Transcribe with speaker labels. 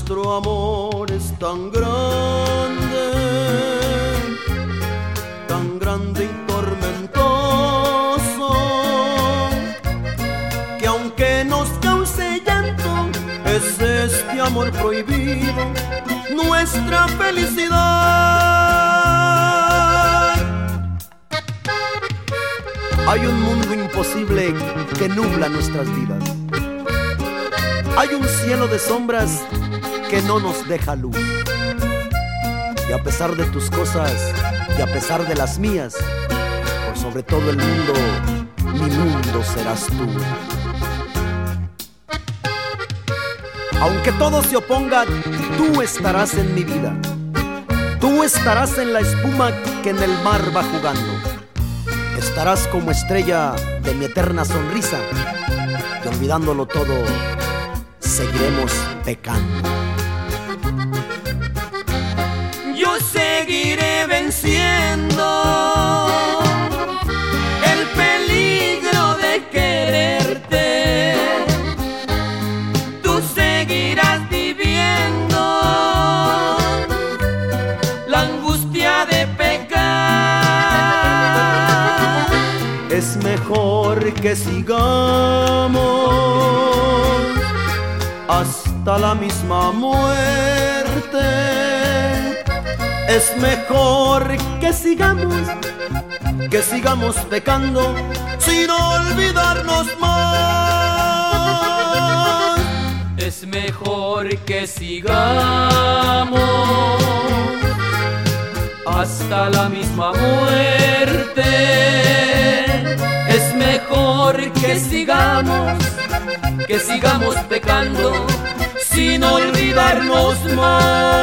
Speaker 1: nuestro amor es tan grande y tormentoso, que aunque nos cause llanto, es este amor prohibido nuestra felicidad. Hay un mundo imposible que nubla nuestras vidas. Hay un cielo de sombras que no nos deja luz. Y a pesar de tus cosas y a pesar de las mías, por sobre todo el mundo, mi mundo serás tú. Aunque todo se oponga, tú estarás en mi vida. Tú estarás en la espuma que en el mar va jugando. Estarás como estrella de mi eterna sonrisa. Y olvidándolo todo, seguiremos pecando.
Speaker 2: Yo seguiré venciendo el peligro de quererte. Tú seguirás viviendo la angustia de pecar.
Speaker 1: Es mejor que sigamos hasta la misma muerte. Es mejor que sigamos pecando sin olvidarnos más.
Speaker 2: Es mejor que sigamos hasta la misma muerte. Es mejor que sigamos pecando sin olvidarnos más.